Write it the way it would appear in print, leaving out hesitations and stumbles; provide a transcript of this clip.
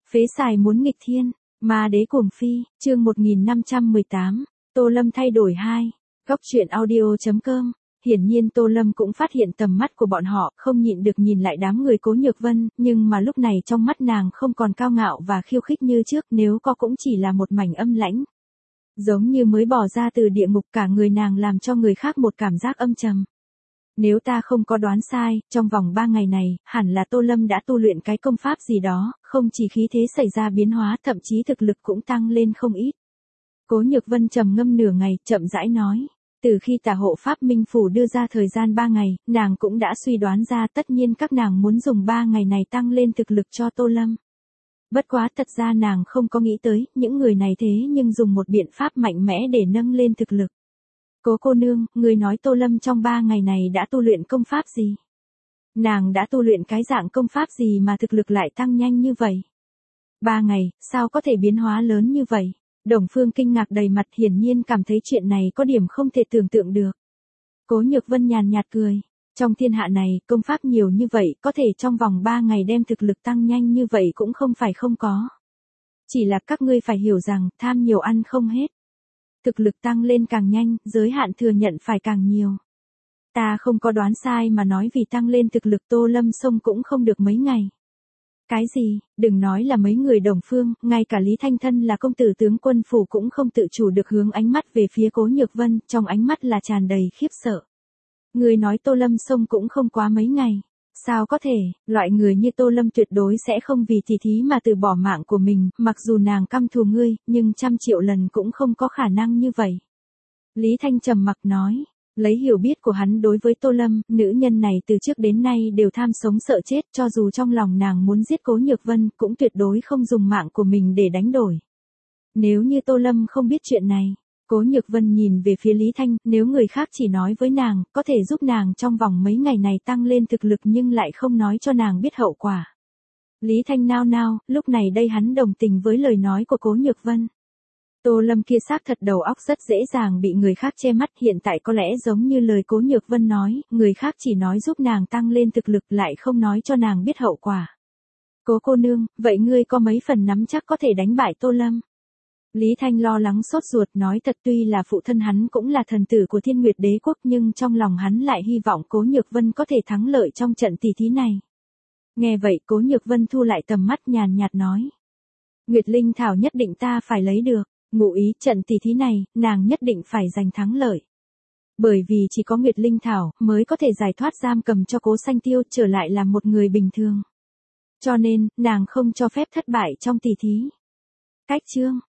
Phế xài muốn nghịch thiên, ma đế cuồng phi, chương 1518, Tô Lâm thay đổi 2. Góc truyện audio.com. Hiển nhiên Tô Lâm cũng phát hiện tầm mắt của bọn họ, không nhịn được nhìn lại đám người Cố Nhược Vân, nhưng mà lúc này trong mắt nàng không còn cao ngạo và khiêu khích như trước, nếu có cũng chỉ là một mảnh âm lãnh. Giống như mới bỏ ra từ địa ngục, cả người nàng làm cho người khác một cảm giác âm trầm. Nếu ta không có đoán sai, trong vòng 3 ngày này, hẳn là Tô Lâm đã tu luyện cái công pháp gì đó, không chỉ khí thế xảy ra biến hóa, thậm chí thực lực cũng tăng lên không ít. Cố Nhược Vân trầm ngâm nửa ngày, chậm rãi nói. Từ khi Tà Hộ Pháp Minh Phủ đưa ra thời gian 3 ngày, nàng cũng đã suy đoán ra tất nhiên các nàng muốn dùng 3 ngày này tăng lên thực lực cho Tô Lâm. Bất quá thật ra nàng không có nghĩ tới, những người này thế nhưng dùng một biện pháp mạnh mẽ để nâng lên thực lực. Cố cô nương, người nói Tô Lâm trong 3 ngày này đã tu luyện công pháp gì? Nàng đã tu luyện cái dạng công pháp gì mà thực lực lại tăng nhanh như vậy? 3 ngày, sao có thể biến hóa lớn như vậy? Đồng Phương kinh ngạc đầy mặt, hiển nhiên cảm thấy chuyện này có điểm không thể tưởng tượng được. Cố Nhược Vân nhàn nhạt cười. Trong thiên hạ này, công pháp nhiều như vậy, có thể trong vòng 3 ngày đem thực lực tăng nhanh như vậy cũng không phải không có. Chỉ là các ngươi phải hiểu rằng, tham nhiều ăn không hết. Thực lực tăng lên càng nhanh, giới hạn thừa nhận phải càng nhiều. Ta không có đoán sai mà nói, vì tăng lên thực lực Tô Lâm xông cũng không được mấy ngày. Cái gì, đừng nói là mấy người Đồng Phương, ngay cả Lý Thanh thân là công tử tướng quân phủ cũng không tự chủ được hướng ánh mắt về phía Cố Nhược Vân, trong ánh mắt là tràn đầy khiếp sợ. Người nói Tô Lâm xông cũng không quá mấy ngày. Sao có thể, loại người như Tô Lâm tuyệt đối sẽ không vì tỷ thí mà từ bỏ mạng của mình, mặc dù nàng căm thù ngươi, nhưng 100.000.000 lần cũng không có khả năng như vậy. Lý Thanh trầm mặc nói, lấy hiểu biết của hắn đối với Tô Lâm, nữ nhân này từ trước đến nay đều tham sống sợ chết, cho dù trong lòng nàng muốn giết Cố Nhược Vân, cũng tuyệt đối không dùng mạng của mình để đánh đổi. Nếu như Tô Lâm không biết chuyện này, Cố Nhược Vân nhìn về phía Lý Thanh, nếu người khác chỉ nói với nàng, có thể giúp nàng trong vòng mấy ngày này tăng lên thực lực nhưng lại không nói cho nàng biết hậu quả. Lý Thanh nao nao, lúc này đây hắn đồng tình với lời nói của Cố Nhược Vân. Tô Lâm kia xác thật đầu óc rất dễ dàng bị người khác che mắt, hiện tại có lẽ giống như lời Cố Nhược Vân nói, người khác chỉ nói giúp nàng tăng lên thực lực lại không nói cho nàng biết hậu quả. Cố cô nương, vậy ngươi có mấy phần nắm chắc có thể đánh bại Tô Lâm? Lý Thanh lo lắng sốt ruột nói, thật tuy là phụ thân hắn cũng là thần tử của Thiên Nguyệt Đế quốc, nhưng trong lòng hắn lại hy vọng Cố Nhược Vân có thể thắng lợi trong trận tỷ thí này. Nghe vậy Cố Nhược Vân thu lại tầm mắt, nhàn nhạt nói. Nguyệt Linh Thảo nhất định ta phải lấy được, ngụ ý trận tỷ thí này, nàng nhất định phải giành thắng lợi. Bởi vì chỉ có Nguyệt Linh Thảo mới có thể giải thoát giam cầm cho Cố Sanh Tiêu, trở lại làm một người bình thường. Cho nên, nàng không cho phép thất bại trong tỷ thí. Cách chương